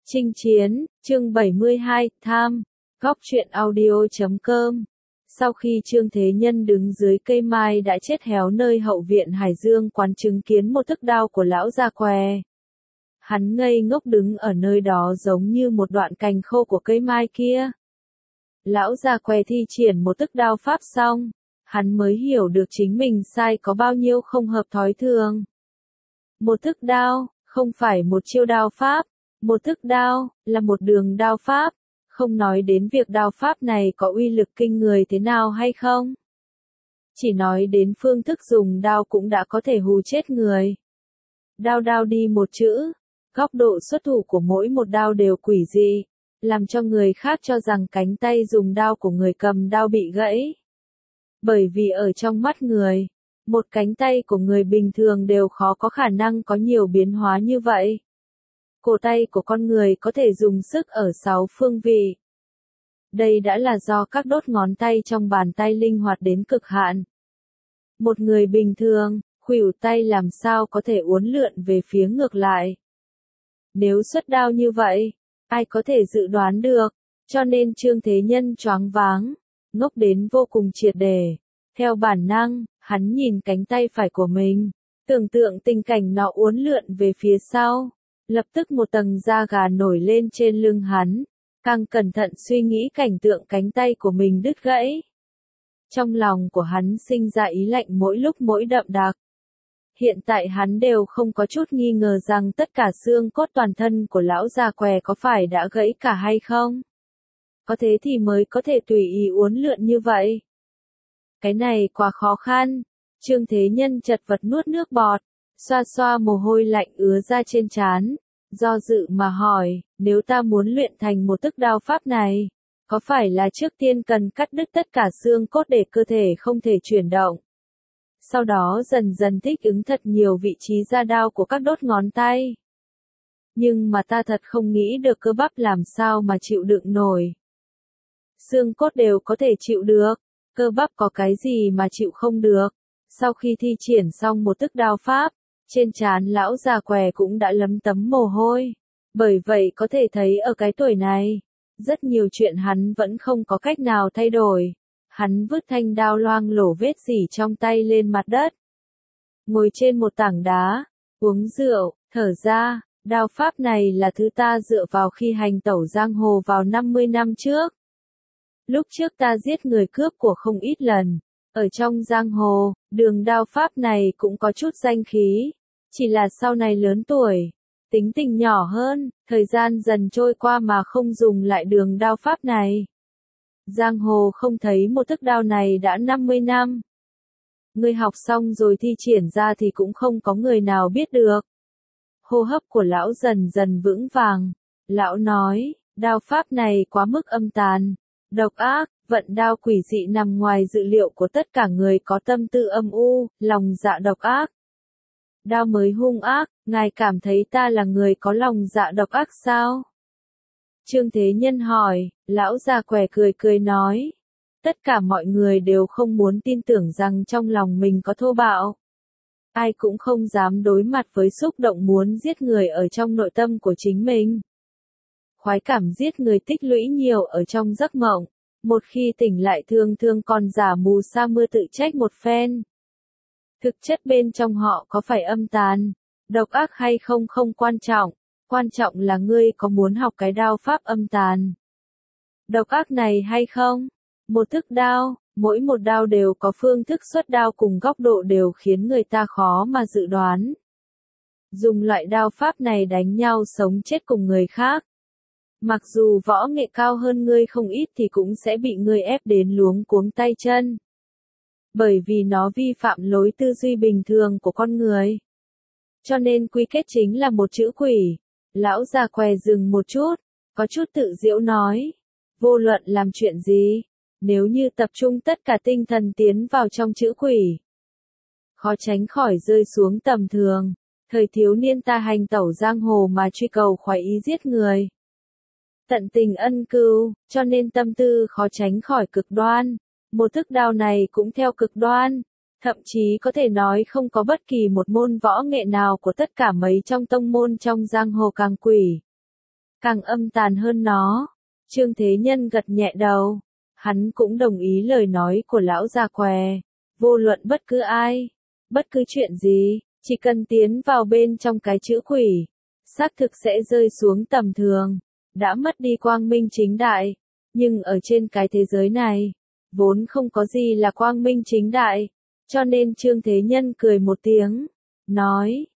Chinh chiến, chương 72, tham, góc truyện audio.com. Sau khi Trương Thế Nhân đứng dưới cây mai đã chết héo nơi hậu viện Hải Dương quán chứng kiến một thức đao của lão già què. Hắn ngây ngốc đứng ở nơi đó giống như một đoạn cành khô của cây mai kia. Lão già què thi triển một thức đao pháp xong, hắn mới hiểu được chính mình sai có bao nhiêu không hợp thói thường. Một thức đao, không phải một chiêu đao pháp. Một thức đao, là một đường đao pháp, không nói đến việc đao pháp này có uy lực kinh người thế nào hay không. Chỉ nói đến phương thức dùng đao cũng đã có thể hù chết người. Đao đi một chữ, góc độ xuất thủ của mỗi một đao đều quỷ dị, làm cho người khác cho rằng cánh tay dùng đao của người cầm đao bị gãy. Bởi vì ở trong mắt người, một cánh tay của người bình thường đều khó có khả năng có nhiều biến hóa như vậy. Cổ tay của con người có thể dùng sức ở 6 phương vị. Đây đã là do các đốt ngón tay trong bàn tay linh hoạt đến cực hạn. Một người bình thường, khuỷu tay làm sao có thể uốn lượn về phía ngược lại. Nếu xuất đao như vậy, ai có thể dự đoán được, cho nên Trương Thế Nhân choáng váng, ngốc đến vô cùng triệt để. Theo bản năng, hắn nhìn cánh tay phải của mình, tưởng tượng tình cảnh nó uốn lượn về phía sau. Lập tức một tầng da gà nổi lên trên lưng hắn, càng cẩn thận suy nghĩ cảnh tượng cánh tay của mình đứt gãy. Trong lòng của hắn sinh ra ý lạnh mỗi lúc mỗi đậm đặc. Hiện tại hắn đều không có chút nghi ngờ rằng tất cả xương cốt toàn thân của lão già què có phải đã gãy cả hay không. Có thế thì mới có thể tùy ý uốn lượn như vậy. Cái này quá khó khăn. Trương Thế Nhân chật vật nuốt nước bọt. Xoa xoa mồ hôi lạnh ứa ra trên trán, do dự mà hỏi, nếu ta muốn luyện thành một thức đao pháp này, có phải là trước tiên cần cắt đứt tất cả xương cốt để cơ thể không thể chuyển động? Sau đó dần dần thích ứng thật nhiều vị trí ra đao của các đốt ngón tay. Nhưng mà ta thật không nghĩ được cơ bắp làm sao mà chịu đựng nổi. Xương cốt đều có thể chịu được, cơ bắp có cái gì mà chịu không được? Sau khi thi triển xong một thức đao pháp, trên trán lão già què cũng đã lấm tấm mồ hôi. Bởi vậy có thể thấy ở cái tuổi này, rất nhiều chuyện hắn vẫn không có cách nào thay đổi. Hắn vứt thanh đao loang lổ vết rỉ trong tay lên mặt đất. Ngồi trên một tảng đá, uống rượu, thở ra, đao pháp này là thứ ta dựa vào khi hành tẩu giang hồ vào 50 năm trước. Lúc trước ta giết người cướp của không ít lần. Ở trong giang hồ, đường đao pháp này cũng có chút danh khí. Chỉ là sau này lớn tuổi, tính tình nhỏ hơn, thời gian dần trôi qua mà không dùng lại đường đao pháp này. Giang hồ không thấy một thức đao này đã 50 năm. Người học xong rồi thi triển ra thì cũng không có người nào biết được. Hô hấp của lão dần dần vững vàng. Lão nói, đao pháp này quá mức âm tàn, độc ác. Vận đao quỷ dị nằm ngoài dự liệu của tất cả người có tâm tư âm u, lòng dạ độc ác. Đao mới hung ác, ngài cảm thấy ta là người có lòng dạ độc ác sao? Trương Thế Nhân hỏi, lão già què cười cười nói. Tất cả mọi người đều không muốn tin tưởng rằng trong lòng mình có thô bạo. Ai cũng không dám đối mặt với xúc động muốn giết người ở trong nội tâm của chính mình. Khoái cảm giết người tích lũy nhiều ở trong giấc mộng. Một khi tỉnh lại thường còn giả mù sa mưa tự trách một phen. Thực chất bên trong họ có phải âm tàn, độc ác hay không không quan trọng là ngươi có muốn học cái đao pháp âm tàn, độc ác này hay không? Một thức đao, mỗi một đao đều có phương thức xuất đao cùng góc độ đều khiến người ta khó mà dự đoán. Dùng loại đao pháp này đánh nhau sống chết cùng người khác. Mặc dù võ nghệ cao hơn ngươi không ít thì cũng sẽ bị ngươi ép đến luống cuống tay chân. Bởi vì nó vi phạm lối tư duy bình thường của con người. Cho nên quy kết chính là một chữ quỷ. Lão già què dừng một chút, có chút tự giễu nói. Vô luận làm chuyện gì, nếu như tập trung tất cả tinh thần tiến vào trong chữ quỷ, khó tránh khỏi rơi xuống tầm thường. Thời thiếu niên ta hành tẩu giang hồ mà truy cầu khoái ý giết người. Tận tình ân cưu, cho nên tâm tư khó tránh khỏi cực đoan. Một thức đao này cũng theo cực đoan. Thậm chí có thể nói không có bất kỳ một môn võ nghệ nào của tất cả mấy trong tông môn trong giang hồ càng quỷ. càng âm tàn hơn nó. Trương Thế Nhân gật nhẹ đầu. Hắn cũng đồng ý lời nói của lão già què. Vô luận bất cứ ai, bất cứ chuyện gì, chỉ cần tiến vào bên trong cái chữ quỷ, xác thực sẽ rơi xuống tầm thường, đã mất đi quang minh chính đại. Nhưng ở trên cái thế giới này, vốn không có gì là quang minh chính đại, cho nên Trương Thế Nhân cười một tiếng, nói,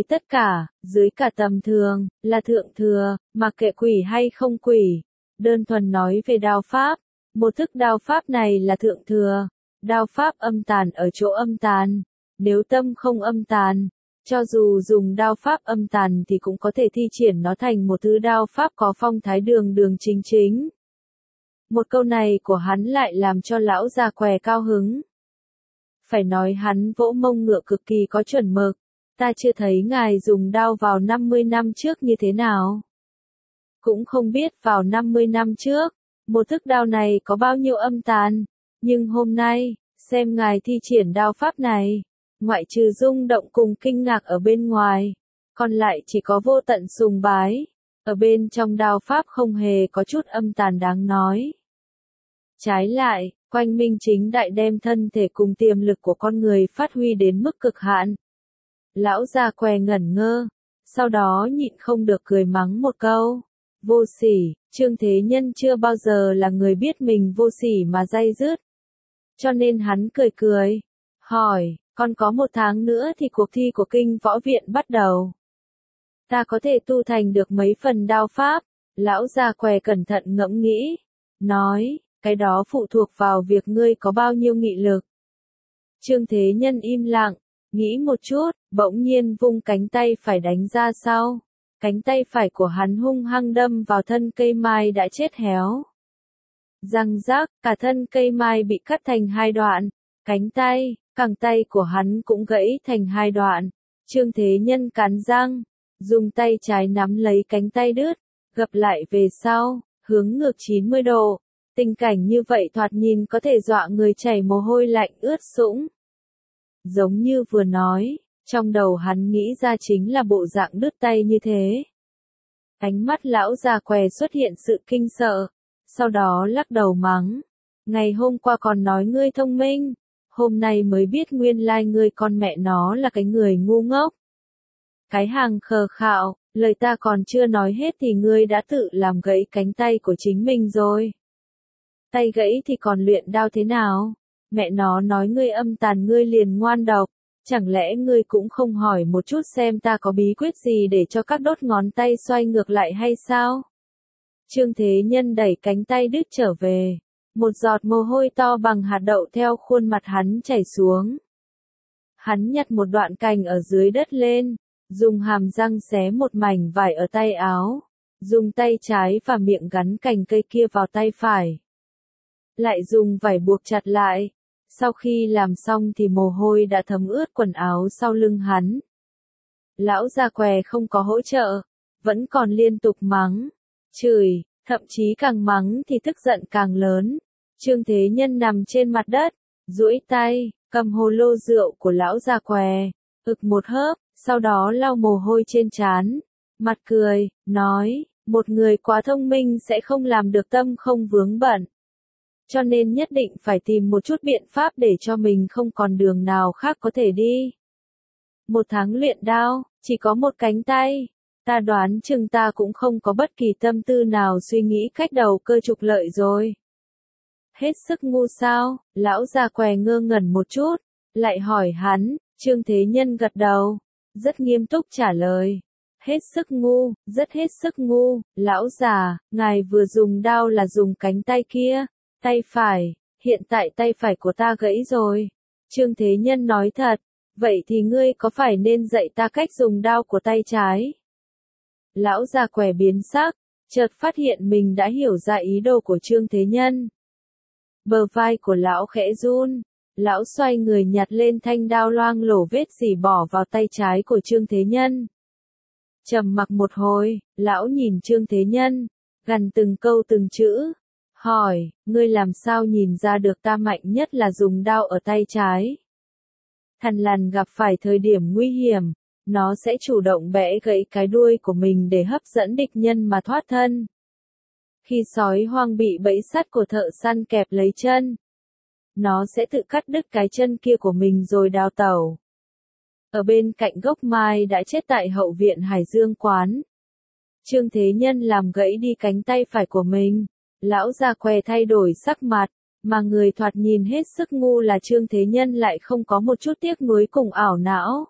dưới cả tầm thường, là thượng thừa, mà kệ quỷ hay không quỷ, đơn thuần nói về đao pháp, một thức đao pháp này là thượng thừa, đao pháp âm tàn ở chỗ âm tàn, nếu tâm không âm tàn, cho dù dùng đao pháp âm tàn thì cũng có thể thi triển nó thành một thứ đao pháp có phong thái đường đường chính chính. Một câu này của hắn lại làm cho lão già què cao hứng. Phải nói hắn vỗ mông ngựa cực kỳ có chuẩn mực, ta chưa thấy ngài dùng đao vào 50 năm trước như thế nào. Cũng không biết vào 50 năm trước, một thức đao này có bao nhiêu âm tàn, nhưng hôm nay, xem ngài thi triển đao pháp này, ngoại trừ rung động cùng kinh ngạc ở bên ngoài, còn lại chỉ có vô tận sùng bái, ở bên trong đao pháp không hề có chút âm tàn đáng nói. Trái lại, quanh minh chính đại đem thân thể cùng tiềm lực của con người phát huy đến mức cực hạn. Lão già què ngẩn ngơ, sau đó nhịn không được cười mắng một câu. Vô sỉ, Trương Thế Nhân chưa bao giờ là người biết mình vô sỉ mà day dứt. Cho nên hắn cười cười, hỏi, còn có 1 tháng nữa thì cuộc thi của kinh võ viện bắt đầu. Ta có thể tu thành được mấy phần đao pháp? Lão già què cẩn thận ngẫm nghĩ, nói, cái đó phụ thuộc vào việc ngươi có bao nhiêu nghị lực. Trương Thế Nhân im lặng, nghĩ một chút, bỗng nhiên vung cánh tay phải đánh ra sau. Cánh tay phải của hắn hung hăng đâm vào thân cây mai đã chết héo. Răng rác, cả thân cây mai bị cắt thành 2 đoạn. Cẳng tay của hắn cũng gãy thành 2 đoạn. Trương Thế Nhân cắn răng, dùng tay trái nắm lấy cánh tay đứt, gập lại về sau, hướng ngược 90 độ. Tình cảnh như vậy thoạt nhìn có thể dọa người chảy mồ hôi lạnh ướt sũng. Giống như vừa nói, trong đầu hắn nghĩ ra chính là bộ dạng đứt tay như thế. Ánh mắt lão già què xuất hiện sự kinh sợ, sau đó lắc đầu mắng. Ngày hôm qua còn nói ngươi thông minh, hôm nay mới biết nguyên lai ngươi con mẹ nó là cái người ngu ngốc. Cái hàng khờ khạo, lời ta còn chưa nói hết thì ngươi đã tự làm gãy cánh tay của chính mình rồi. Tay gãy thì còn luyện đao thế nào? Mẹ nó nói ngươi âm tàn ngươi liền ngoan độc, chẳng lẽ ngươi cũng không hỏi một chút xem ta có bí quyết gì để cho các đốt ngón tay xoay ngược lại hay sao? Trương Thế Nhân đẩy cánh tay đứt trở về, một giọt mồ hôi to bằng hạt đậu theo khuôn mặt hắn chảy xuống. Hắn nhặt một đoạn cành ở dưới đất lên, dùng hàm răng xé một mảnh vải ở tay áo, dùng tay trái và miệng gắn cành cây kia vào tay phải. Lại dùng vải buộc chặt lại. Sau khi làm xong thì mồ hôi đã thấm ướt quần áo sau lưng hắn. Lão già què không có hỗ trợ, vẫn còn liên tục mắng, chửi, thậm chí càng mắng thì tức giận càng lớn. Trương Thế Nhân nằm trên mặt đất, duỗi tay, cầm hồ lô rượu của lão già què, ực một hớp, sau đó lau mồ hôi trên trán, mặt cười, nói, một người quá thông minh sẽ không làm được tâm không vướng bận. Cho nên nhất định phải tìm một chút biện pháp để cho mình không còn đường nào khác có thể đi. 1 tháng luyện đao, chỉ có 1 cánh tay. Ta đoán chừng ta cũng không có bất kỳ tâm tư nào suy nghĩ cách đầu cơ trục lợi rồi. Hết sức ngu sao? Lão già què ngơ ngẩn một chút, lại hỏi hắn. Trương Thế Nhân gật đầu, rất nghiêm túc trả lời. Hết sức ngu, rất hết sức ngu. Lão già, ngài vừa dùng đao là dùng cánh tay kia. Tay phải, hiện tại tay phải của ta gãy rồi. Trương Thế Nhân nói thật, vậy thì ngươi có phải nên dạy ta cách dùng đao của tay trái? Lão già què biến sắc, chợt phát hiện mình đã hiểu ra ý đồ của Trương Thế Nhân. Bờ vai của lão khẽ run, lão xoay người nhặt lên thanh đao loang lổ vết rỉ bỏ vào tay trái của Trương Thế Nhân. Trầm mặc một hồi, lão nhìn Trương Thế Nhân, gằn từng câu từng chữ. Hỏi, ngươi làm sao nhìn ra được ta mạnh nhất là dùng đao ở tay trái? Thằn lằn gặp phải thời điểm nguy hiểm, nó sẽ chủ động bẻ gãy cái đuôi của mình để hấp dẫn địch nhân mà thoát thân. Khi sói hoang bị bẫy sắt của thợ săn kẹp lấy chân, nó sẽ tự cắt đứt cái chân kia của mình rồi đào tẩu. Ở bên cạnh gốc mai đã chết tại hậu viện Hải Dương quán, Trương Thế Nhân làm gãy đi cánh tay phải của mình. Lão già què thay đổi sắc mặt, mà người thoạt nhìn hết sức ngu là Trương Thế Nhân lại không có một chút tiếc nuối cùng ảo não.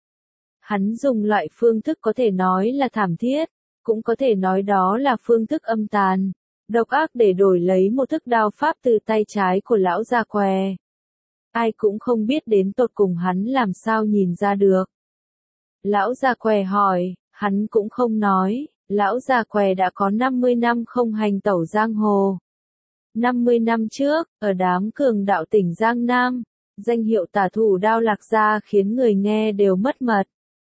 Hắn dùng loại phương thức có thể nói là thảm thiết, cũng có thể nói đó là phương thức âm tàn, độc ác để đổi lấy một thức đao pháp từ tay trái của lão già què. Ai cũng không biết đến tột cùng hắn làm sao nhìn ra được. Lão già què hỏi, hắn cũng không nói. Lão già què đã có 50 năm không hành tẩu giang hồ. 50 năm trước, ở đám cường đạo tỉnh Giang Nam, danh hiệu tả thủ đao lạc gia khiến người nghe đều mất mật.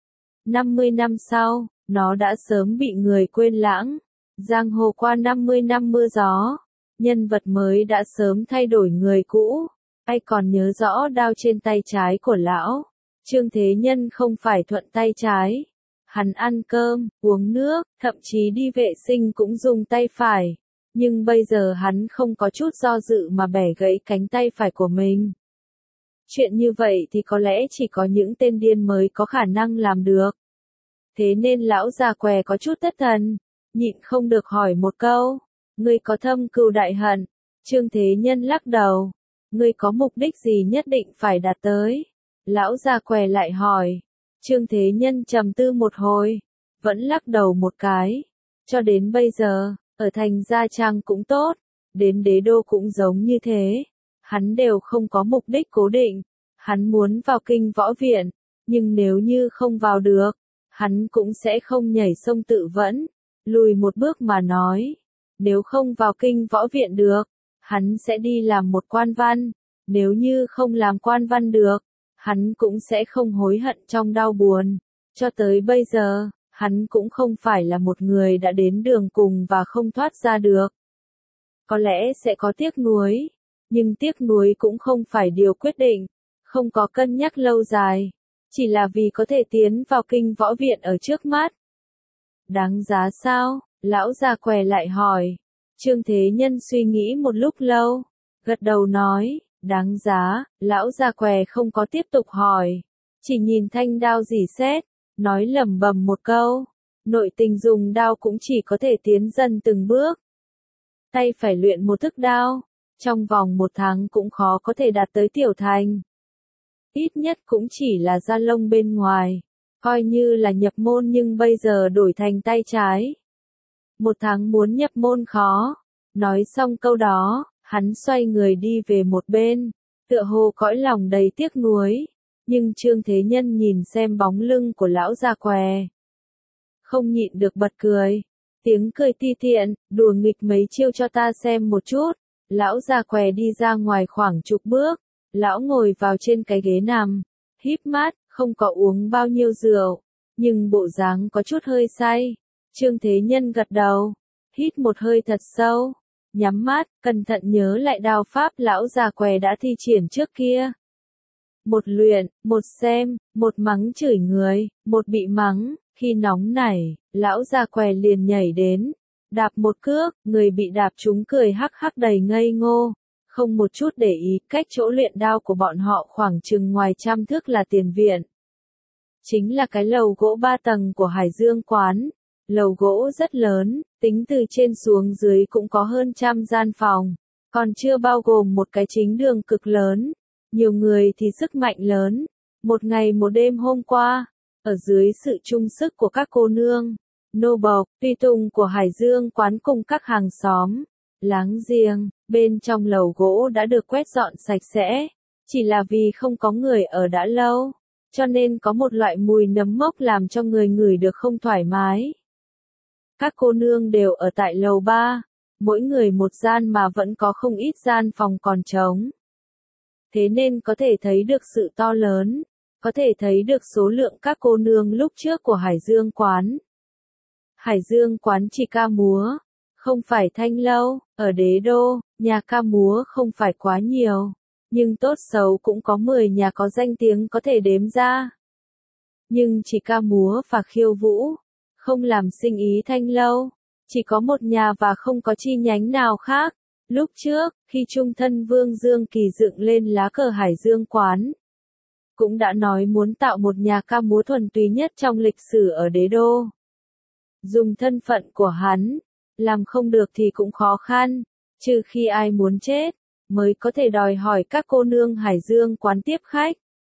50 năm sau, nó đã sớm bị người quên lãng. Giang hồ qua 50 năm mưa gió, nhân vật mới đã sớm thay đổi người cũ. Ai còn nhớ rõ đao trên tay trái của lão? Trương Thế Nhân không phải thuận tay trái. Hắn ăn cơm, uống nước, thậm chí đi vệ sinh cũng dùng tay phải. Nhưng bây giờ hắn không có chút do dự mà bẻ gãy cánh tay phải của mình. Chuyện như vậy thì có lẽ chỉ có những tên điên mới có khả năng làm được. Thế nên lão già què có chút thất thần, nhịn không được hỏi một câu. Ngươi có thâm cừu đại hận? Trương Thế Nhân lắc đầu. Ngươi có mục đích gì nhất định phải đạt tới? Lão già què lại hỏi. Trương Thế Nhân trầm tư một hồi, vẫn lắc đầu một cái. Cho đến bây giờ, ở thành Gia Trang cũng tốt, đến đế đô cũng giống như thế. Hắn đều không có mục đích cố định. Hắn muốn vào kinh võ viện, nhưng nếu như không vào được, hắn cũng sẽ không nhảy sông tự vẫn. Lùi một bước mà nói, nếu không vào kinh võ viện được, hắn sẽ đi làm một quan văn. Nếu như không làm quan văn được, hắn cũng sẽ không hối hận trong đau buồn. Cho tới bây giờ, hắn cũng không phải là một người đã đến đường cùng và không thoát ra được. Có lẽ sẽ có tiếc nuối, nhưng tiếc nuối cũng không phải điều quyết định, không có cân nhắc lâu dài, chỉ là vì có thể tiến vào kinh võ viện ở trước mắt. Đáng giá sao? Lão già què lại hỏi. Trương Thế Nhân suy nghĩ một lúc lâu, gật đầu nói. Đáng giá. Lão già què không có tiếp tục hỏi, chỉ nhìn thanh đao rỉ sét, nói lẩm bẩm một câu. Nội tình dùng đao cũng chỉ có thể tiến dần từng bước. Tay phải luyện một thức đao, trong vòng 1 tháng cũng khó có thể đạt tới tiểu thành. Ít nhất cũng chỉ là da lông bên ngoài, coi như là nhập môn nhưng bây giờ đổi thành tay trái. 1 tháng muốn nhập môn khó. Nói xong câu đó, hắn xoay người đi về một bên, tựa hồ cõi lòng đầy tiếc nuối, nhưng Trương Thế Nhân nhìn xem bóng lưng của lão già què, không nhịn được bật cười. Tiếng cười ti tiện, đùa nghịch mấy chiêu cho ta xem một chút. Lão già què đi ra ngoài khoảng chục bước, lão ngồi vào trên cái ghế nằm, híp mắt, không có uống bao nhiêu rượu, nhưng bộ dáng có chút hơi say. Trương Thế Nhân gật đầu, hít một hơi thật sâu, nhắm mắt, cẩn thận nhớ lại đao pháp lão già què đã thi triển trước kia. Một luyện, một xem, một mắng chửi người, một bị mắng. Khi nóng nảy, lão già què liền nhảy đến, đạp một cước, người bị đạp trúng cười hắc hắc đầy ngây ngô, không một chút để ý. Cách chỗ luyện đao của bọn họ khoảng chừng ngoài 100 thước là tiền viện, chính là cái lầu gỗ 3 tầng của Hải Dương quán. Lầu gỗ rất lớn, tính từ trên xuống dưới cũng có hơn 100 gian phòng, còn chưa bao gồm một cái chính đường cực lớn. Nhiều người thì sức mạnh lớn. Một ngày một đêm hôm qua, ở dưới sự chung sức của các cô nương, nô bộc, tùy tùng của Hải Dương quán cùng các hàng xóm, láng giềng, bên trong lầu gỗ đã được quét dọn sạch sẽ, chỉ là vì không có người ở đã lâu, cho nên có một loại mùi nấm mốc làm cho người ngửi được không thoải mái. Các cô nương đều ở tại lầu 3, mỗi người một gian mà vẫn có không ít gian phòng còn trống. Thế nên có thể thấy được sự to lớn, có thể thấy được số lượng các cô nương lúc trước của Hải Dương quán. Hải Dương quán chỉ ca múa, không phải thanh lâu. Ở đế đô, nhà ca múa không phải quá nhiều, nhưng tốt xấu cũng có 10 nhà có danh tiếng có thể đếm ra. nhưng chỉ ca múa và khiêu vũ, không làm sinh ý thanh lâu, chỉ có một nhà và không có chi nhánh nào khác. Lúc trước, khi trung thân Vương Dương Kỳ dựng lên lá cờ Hải Dương quán, cũng đã nói muốn tạo một nhà ca múa thuần túy nhất trong lịch sử ở đế đô. Dùng thân phận của hắn, làm không được thì cũng khó khăn, trừ khi ai muốn chết, mới có thể đòi hỏi các cô nương Hải Dương quán tiếp khách.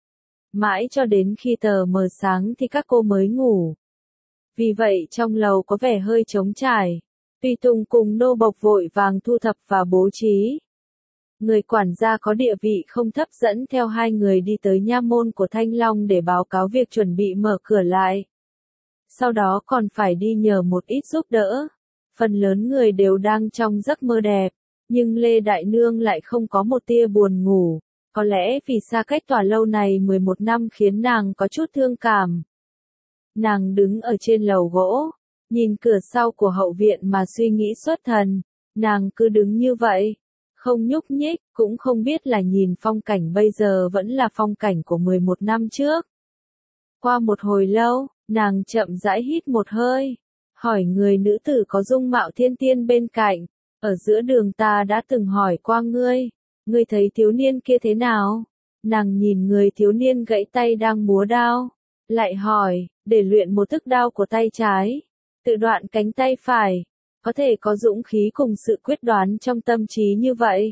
Mãi cho đến khi tờ mờ sáng thì các cô mới ngủ. Vì vậy trong lầu có vẻ hơi trống trải. Tùy tùng cùng nô bộc vội vàng thu thập và bố trí. Người quản gia có địa vị không thấp dẫn theo hai người đi tới nha môn của Thanh Long để báo cáo việc chuẩn bị mở cửa lại. Sau đó còn phải đi nhờ một ít giúp đỡ. Phần lớn người đều đang trong giấc mơ đẹp, nhưng Lê Đại Nương lại không có một tia buồn ngủ. Có lẽ vì xa cách tòa lâu này 11 năm khiến nàng có chút thương cảm. Nàng đứng ở trên lầu gỗ, nhìn cửa sau của hậu viện mà suy nghĩ xuất thần. Nàng cứ đứng như vậy, không nhúc nhích, cũng không biết là nhìn phong cảnh bây giờ vẫn là phong cảnh của 11 năm trước. Qua một hồi lâu, nàng chậm rãi hít một hơi, hỏi người nữ tử có dung mạo thiên tiên bên cạnh, ở giữa đường ta đã từng hỏi qua ngươi, ngươi thấy thiếu niên kia thế nào? Nàng nhìn người thiếu niên gãy tay đang múa đao, lại hỏi, để luyện một thức đao của tay trái, tự đoạn cánh tay phải, có thể có dũng khí cùng sự quyết đoán trong tâm trí như vậy.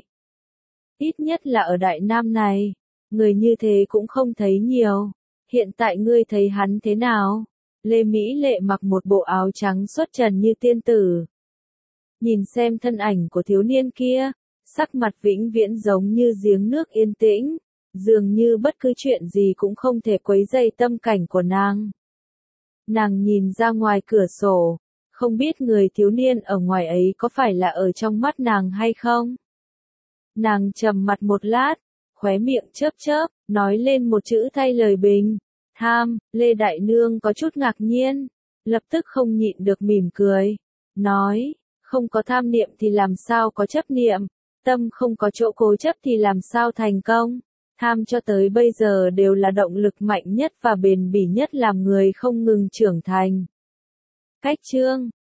Ít nhất là ở Đại Nam này, người như thế cũng không thấy nhiều. Hiện tại ngươi thấy hắn thế nào? Lê Mỹ Lệ mặc một bộ áo trắng xuất trần như tiên tử. Nhìn xem thân ảnh của thiếu niên kia, sắc mặt vĩnh viễn giống như giếng nước yên tĩnh, dường như bất cứ chuyện gì cũng không thể quấy rầy tâm cảnh của nàng. Nàng nhìn ra ngoài cửa sổ, không biết người thiếu niên ở ngoài ấy có phải là ở trong mắt nàng hay không? Nàng trầm mặt một lát, khóe miệng chớp chớp, nói lên một chữ thay lời bình. Tham, Lê Đại Nương có chút ngạc nhiên, lập tức không nhịn được mỉm cười. Nói, không có tham niệm thì làm sao có chấp niệm, tâm không có chỗ cố chấp thì làm sao thành công. Tham cho tới bây giờ đều là động lực mạnh nhất và bền bỉ nhất làm người không ngừng trưởng thành. Cách chương